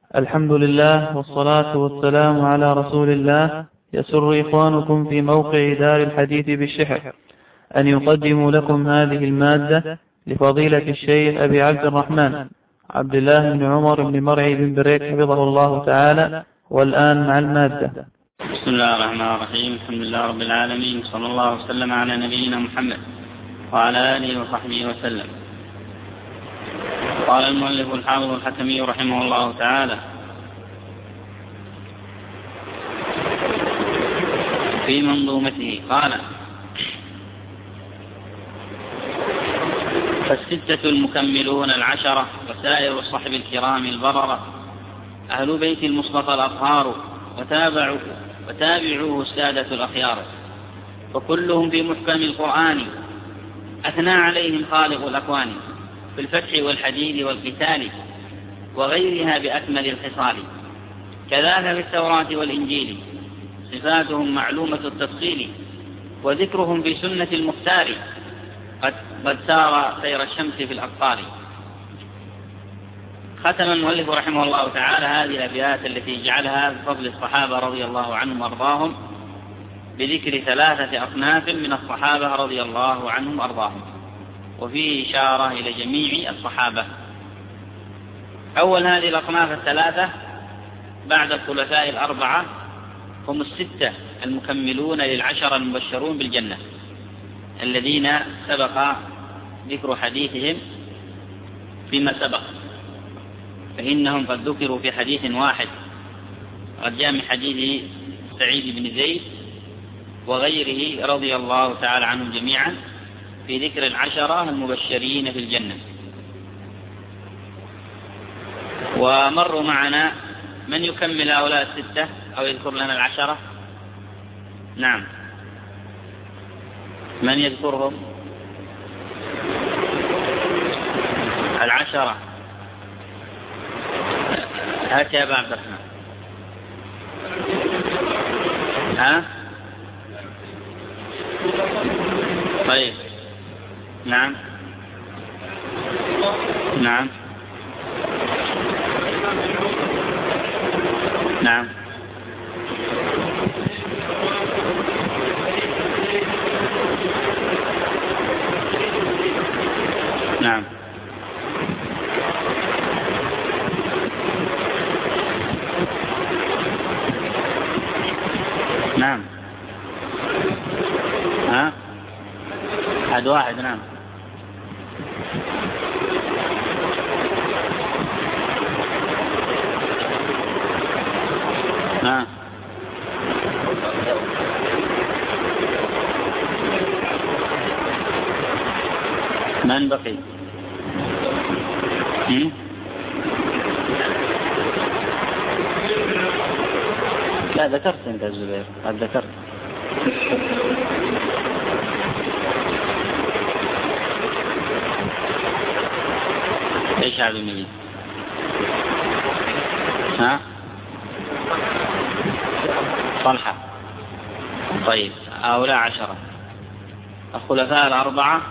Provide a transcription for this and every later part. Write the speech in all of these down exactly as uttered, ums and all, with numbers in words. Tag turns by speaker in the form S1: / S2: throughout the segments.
S1: الحمد لله والصلاة والسلام على رسول الله. يسر إخوانكم في موقع دار الحديث بالشحر أن يقدموا لكم هذه المادة لفضيلة الشيخ أبي عبد الرحمن عبد الله بن عمر بن مرعي بن بريك حفظه الله تعالى. والآن مع المادة.
S2: بسم الله الرحمن الرحيم. الحمد لله رب العالمين، صلى الله وسلم على نبينا محمد وعلى آله وصحبه وسلم. قال المؤلف الحافظ الحكمي رحمه الله تعالى في منظومته قال: فالستة المكملون العشرة وسائر الصحب الكرام البررة أهل بيت المصطفى الأطهار وتابعوا وتابعوه السادة الأخيار، وكلهم في محكم القرآن أثنى عليهم خالق الأكوان في الفتح والحديد والقتال وغيرها بأكمل الخصال. كذاك في التوراة والإنجيل صفاتهم معلومة التفصيل، وذكرهم في سنة المختار قد, قد سار سير الشمس في الأقطار. ختم المؤلف رحمه الله تعالى هذه الأبيات التي جعلها بفضل الصحابة رضي الله عنهم وأرضاهم بذكر ثلاثة أصناف من الصحابة رضي الله عنهم وأرضاهم، وفيه إشارة إلى جميع الصحابة. أول هذه الأصناف الثلاثة بعد الخلفاء الأربعة هم الستة المكملون للعشرة المبشرون بالجنة الذين سبق ذكر حديثهم فيما سبق، فإنهم قد ذكروا في حديث واحد قد جاء من حديث سعيد بن زيد وغيره رضي الله تعالى عنهم جميعا في ذكر العشرة المبشرين في الجنة. ومروا معنا من يكمل هؤلاء الستة أو يذكر لنا العشرة؟ نعم، من يذكرهم؟ العشرة. هات يا أبا عبد الرحمن. ها؟ طيب، نعم نعم نعم نعم نعم ها أحد واحد. نعم ها من بقي؟ هم؟ لا ذكرت انت الزبير، قد ذكرت. ايش هذا مني؟ ها؟ طلحة. طيب، هؤلاء عشرة الخلفاء الأربعة،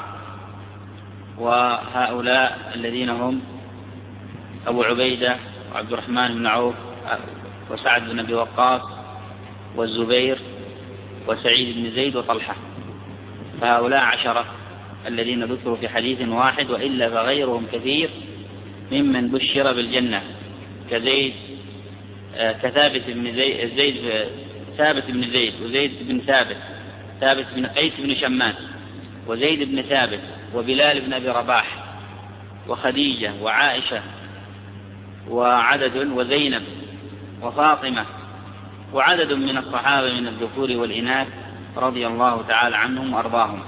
S2: وهؤلاء الذين هم أبو عبيدة وعبد الرحمن بن عوف وسعد بن أبي وقاص والزبير وسعيد بن زيد وطلحة، فهؤلاء عشرة الذين ذكروا في حديث واحد، وإلا فغيرهم كثير ممن بشر بالجنة كزيد كثابت بن زيد, زيد ثابت بن زيد وزيد بن ثابت ثابت بن قيس بن شماس وزيد بن ثابت وبلال بن أبي رباح وخديجة وعائشة وعدد وزينب وفاطمة وعدد من الصحابة من الذكور والإناث رضي الله تعالى عنهم وأرضاهم.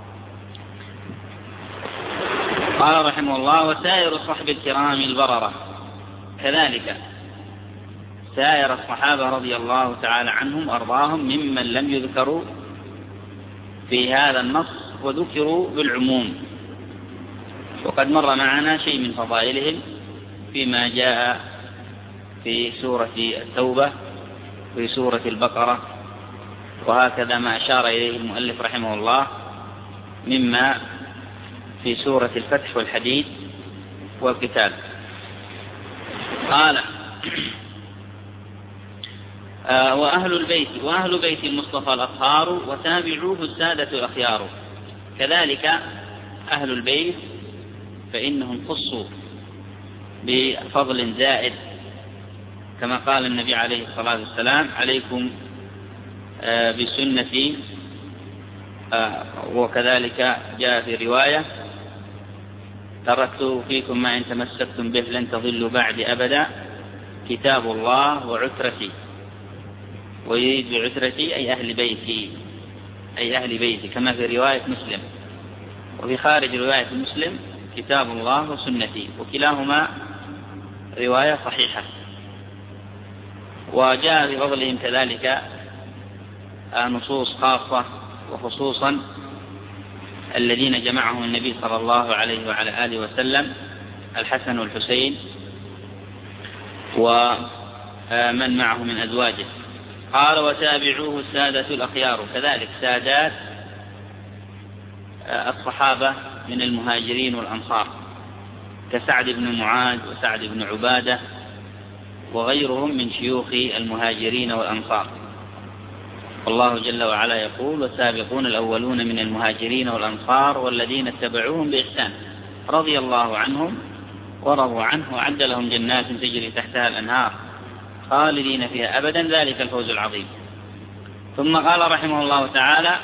S2: قال رحمه الله: وسائر الصحب الكرام البررة. كذلك سائر الصحابة رضي الله تعالى عنهم وأرضاهم ممن لم يذكروا في هذا النص وذكروا بالعموم، وقد مر معنا شيء من فضائلهم فيما جاء في سورة التوبة في سورة البقرة، وهكذا ما أشار إليه المؤلف رحمه الله مما في سورة الفتح والحديد والقتال. قال: آه وأهل البيت وأهل بيت المصطفى الأطهار وتابعوه السادة الأخيار. كذلك أهل البيت فإنهم خصوا بفضل زائد، كما قال النبي عليه الصلاة والسلام: عليكم آه بسنتي، آه وكذلك جاء في رواية: تركت فيكم ما إن تمسكتم به لن تضلوا بعد أبدا، كتاب الله وعترتي. ويريد بعترتي أي أهل بيتي، أي أهل بيتي، كما في رواية مسلم. وفي خارج رواية مسلم: كتاب الله وسنتي، وكلاهما رواية صحيحة. وجاء في فضلهم كذلك نصوص خاصة، وخصوصا الذين جمعهم النبي صلى الله عليه وعلى آله وسلم: الحسن والحسين ومن معه من أزواجه. قال: وتابعوه السادة الأخيار. كذلك سادات الصحابة من المهاجرين والأنصار كسعد بن معاذ وسعد بن عبادة وغيرهم من شيوخ المهاجرين والأنصار. والله جل وعلا يقول: والسابقون الأولون من المهاجرين والأنصار والذين اتبعوهم بإحسان رضي الله عنهم ورضوا عنه وأعد لهم جنات تجري تحتها الأنهار خالدين فيها أبدا، ذلك الفوز العظيم. ثم قال رحمه الله تعالى: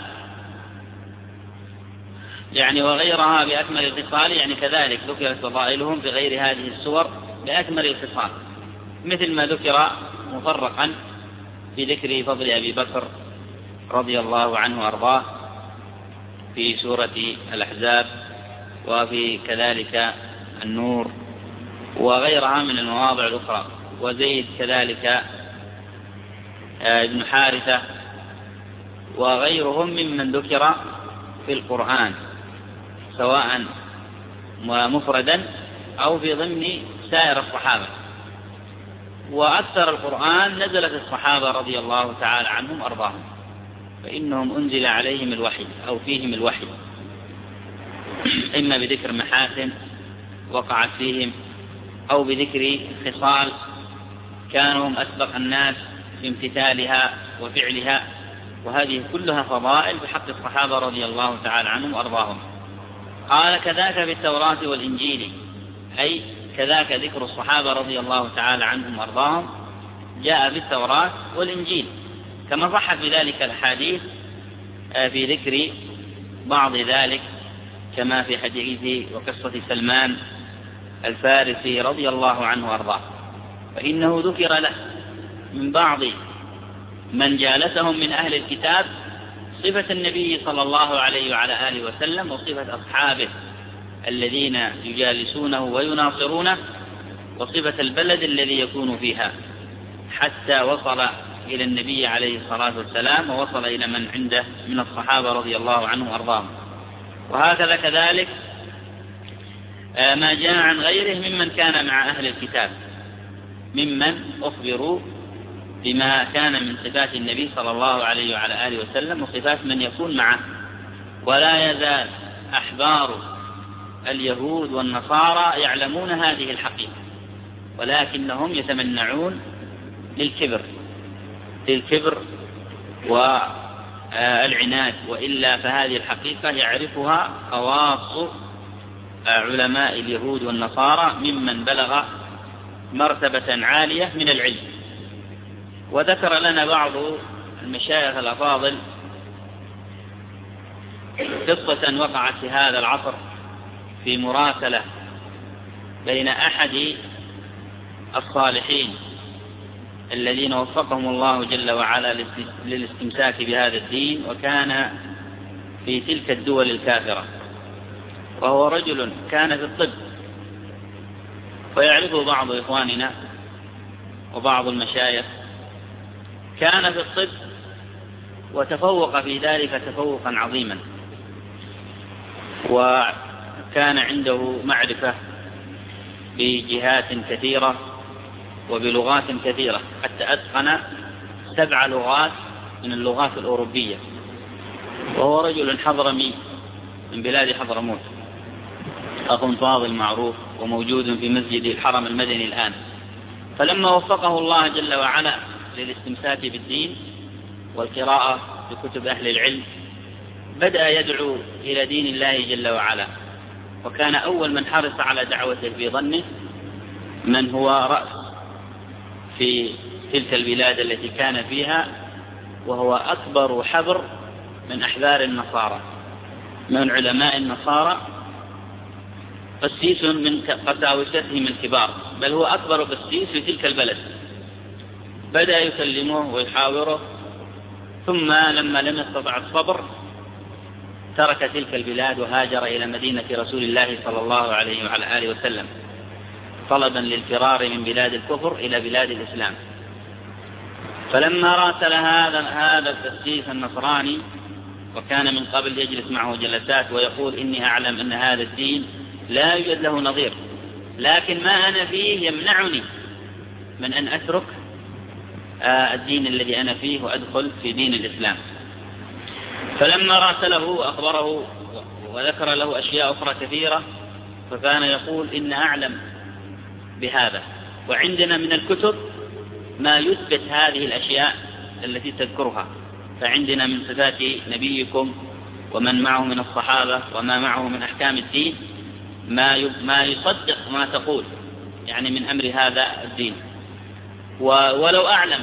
S2: يعني وغيرها بأكمل الخصال، يعني كذلك ذكرت فضائلهم بغير هذه السور بأكمل الخصال، مثل ما ذكر مفرقا في ذكر فضل أبي بكر رضي الله عنه وأرضاه في سورة الأحزاب، وفي كذلك النور وغيرها من المواضع الأخرى. وزيد كذلك ابن حارثة وغيرهم ممن ذكر في القرآن سواء مفردا أو في ضمن سائر الصحابة. وأكثر القرآن نزلت الصحابة رضي الله تعالى عنهم وأرضاهم، فإنهم أنزل عليهم الوحي أو فيهم الوحي، إما بذكر محاسن وقعت فيهم أو بذكر خصال كانوا هم أسبق الناس في امتثالها وفعلها، وهذه كلها فضائل بحق الصحابة رضي الله تعالى عنهم وأرضاهم. قال: كذاك في التوراة والإنجيل، أي كذاك ذكر الصحابة رضي الله تعالى عنهم وأرضاهم جاء في التوراة والإنجيل، كما صحت بذلك الحديث في ذكر بعض ذلك، كما في حديث وقصة سلمان الفارسي رضي الله عنه وأرضاه، فإنه ذكر له من بعض من جالسهم من أهل الكتاب صفة النبي صلى الله عليه وعلى آله وسلم وصفة أصحابه الذين يجالسونه ويناصرونه وصفة البلد الذي يكون فيها، حتى وصل إلى النبي عليه الصلاة والسلام ووصل إلى من عنده من الصحابة رضي الله عنهم وأرضاهم. وهكذا كذلك ما جاء عن غيره ممن كان مع أهل الكتاب، ممن أخبروا بما كان من صفات النبي صلى الله عليه وعلى آله وسلم وصفات من يكون معه. ولا يزال أحبار اليهود والنصارى يعلمون هذه الحقيقة، ولكنهم يتمنعون للكبر للكبر والعناد، وإلا فهذه الحقيقة يعرفها خواص علماء اليهود والنصارى ممن بلغ مرتبة عالية من العلم. وذكر لنا بعض المشايخ الأفاضل قصة وقعت في هذا العصر في مراسلة بين أحد الصالحين الذين وفقهم الله جل وعلا للاستمساك بهذا الدين، وكان في تلك الدول الكافرة، وهو رجل كان في الطب، ويعرفه بعض إخواننا وبعض المشايخ. كان في الطب وتفوق في ذلك تفوقا عظيما، وكان عنده معرفة بجهات كثيرة وبلغات كثيرة، حتى أتقن سبع لغات من اللغات الأوروبية، وهو رجل حضرمي من بلاد حضرموت، أخ فاضل معروف وموجود في مسجد الحرم المدني الآن، فلما وفقه الله جل وعلا للاستمساك بالدين والقراءة بكتب أهل العلم بدأ يدعو إلى دين الله جل وعلا، وكان أول من حرص على دعوته في ظنه من هو رأس في تلك البلاد التي كان فيها، وهو أكبر حبر من أحبار النصارى، من علماء النصارى، قسيس من قساوستهم الكبار، بل هو أكبر قسيس في تلك البلد. بدأ يكلمه ويحاوره، ثم لما لم يستطع الصبر ترك تلك البلاد وهاجر إلى مدينة رسول الله صلى الله عليه وعلى آله وسلم، طلبا للفرار من بلاد الكفر إلى بلاد الإسلام. فلما راسل هذا هذا القسيس النصراني، وكان من قبل يجلس معه جلسات ويقول إني أعلم أن هذا الدين لا يوجد له نظير، لكن ما أنا فيه يمنعني من أن أترك الدين الذي أنا فيه وأدخل في دين الإسلام. فلما راسله وأخبره وذكر له أشياء أخرى كثيرة، فكان يقول إن أعلم بهذا، وعندنا من الكتب ما يثبت هذه الأشياء التي تذكرها، فعندنا من صفات نبيكم ومن معه من الصحابة وما معه من أحكام الدين ما ما يصدق ما تقول، يعني من أمر هذا الدين. ولو أعلم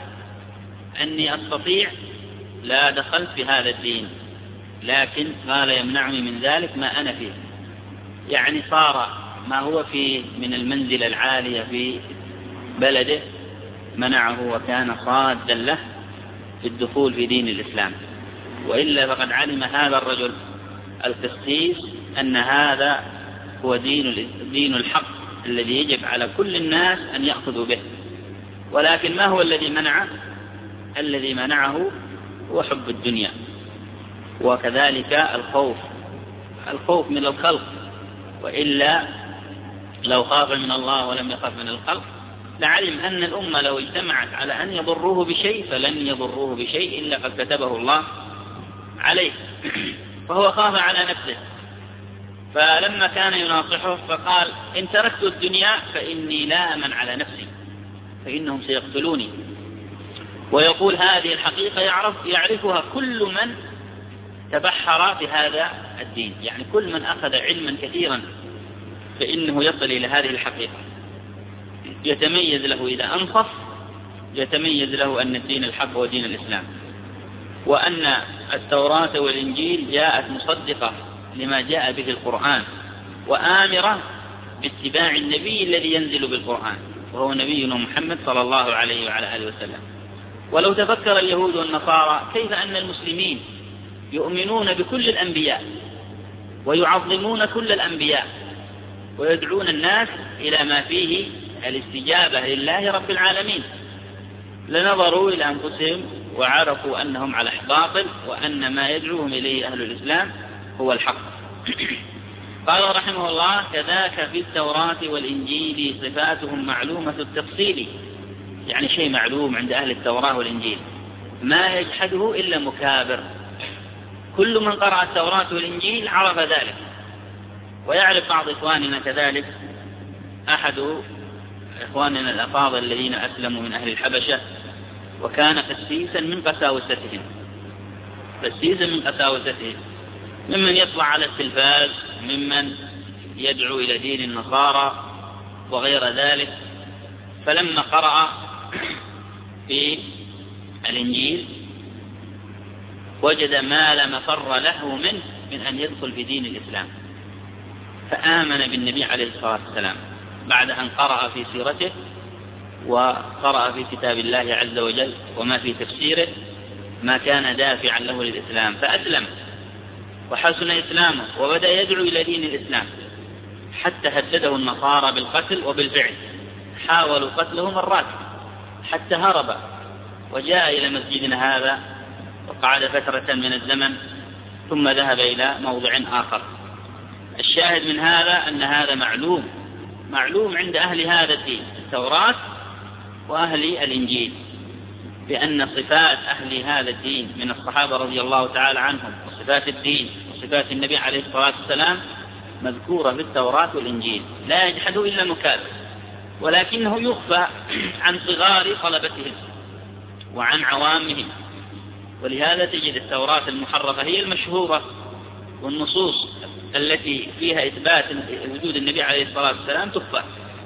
S2: أني أستطيع لا دخلت في هذا الدين، لكن قال يمنعني من ذلك ما أنا فيه، يعني صار ما هو فيه من المنزلة العالية في بلده منعه وكان صادا له في الدخول في دين الإسلام. وإلا فقد علم هذا الرجل القسيس أن هذا هو دين دين الحق الذي يجب على كل الناس أن يأخذوا به. ولكن ما هو الذي منعه؟ الذي منعه هو حب الدنيا، وكذلك الخوف الخوف من الخلق. وإلا لو خاف من الله ولم يخاف من الخلق لعلم أن الأمة لو اجتمعت على أن يضروه بشيء فلن يضروه بشيء إلا قد كتبه الله عليه. فهو خاف على نفسه، فلما كان يناصحه فقال إن تركت الدنيا فإني لا أمن على نفسي، فإنهم سيقتلوني. ويقول هذه الحقيقة يعرف يعرفها كل من تبحر في هذا الدين، يعني كل من أخذ علما كثيرا فإنه يصل إلى هذه الحقيقة، يتميز له إذا أنصف، يتميز له أن الدين الحق هو دين الإسلام، وأن التوراة والإنجيل جاءت مصدقة لما جاء به القرآن، وآمرة باتباع النبي الذي ينزل بالقرآن وهو نبينا محمد صلى الله عليه وعلى آله وسلم. ولو تفكر اليهود والنصارى كيف أن المسلمين يؤمنون بكل الأنبياء ويعظمون كل الأنبياء ويدعون الناس إلى ما فيه الاستجابة لله رب العالمين، لنظروا إلى أنفسهم وعرفوا أنهم على باطل، وأن ما يدعوهم إليه أهل الإسلام هو الحق. قال رحمه الله كذاك في التوراة والإنجيل صفاتهم معلومة التفصيل، يعني شيء معلوم عند أهل التوراة والإنجيل ما يجحده إلا مكابر. كل من قرأ التوراة والإنجيل عرف ذلك. ويعرف بعض إخواننا كذلك، أحد إخواننا الأفاضل الذين أسلموا من أهل الحبشة وكان قسيسا من قساوستهم قسيسا من قساوستهم ممن يطلع على التلفاز، ممن يدعو إلى دين النصارى وغير ذلك. فلما قرأ في الإنجيل وجد ما لا مفر له منه من أن يدخل في دين الإسلام، فآمن بالنبي عليه الصلاة والسلام بعد أن قرأ في سيرته وقرأ في كتاب الله عز وجل وما في تفسيره ما كان دافعا له للإسلام، فأسلم وحسن إسلامه وبدأ يدعو إلى دين الإسلام، حتى هدده النصارى بالقتل، وبالفعل حاولوا قتله مرات حتى هرب وجاء إلى مسجدنا هذا وقعد فترة من الزمن ثم ذهب إلى موضع آخر. الشاهد من هذا أن هذا معلوم معلوم عند أهل هذا الدين التوراة وأهل الإنجيل، بأن صفات أهل هذا الدين من الصحابة رضي الله تعالى عنهم وصفات الدين وصفات النبي عليه الصلاة والسلام مذكورة في التوراة والإنجيل، لا يجحد إلا مكابر. ولكنه يخفى عن صغار طلبتهم وعن عوامهم، ولهذا تجد التوراة المحرفة هي المشهورة، والنصوص التي فيها إثبات وجود النبي عليه الصلاة والسلام تخفى.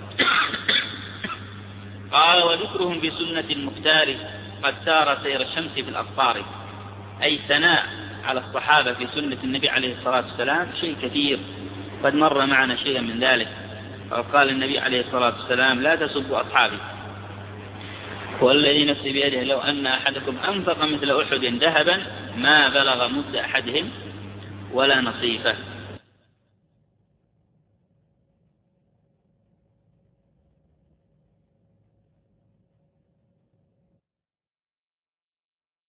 S2: قال وذكرهم بسنة المختار قد سار سير الشمس في الأقطار، أي ثناء على الصحابة في سنة النبي عليه الصلاة والسلام شيء كثير، قد مر معنا شيئا من ذلك. قال النبي عليه الصلاة والسلام لا تسبوا أصحابي، والذي نفسي بيده لو أن أحدكم أنفق مثل أحد ذهبا ما بلغ مد أحدهم ولا نصيفه.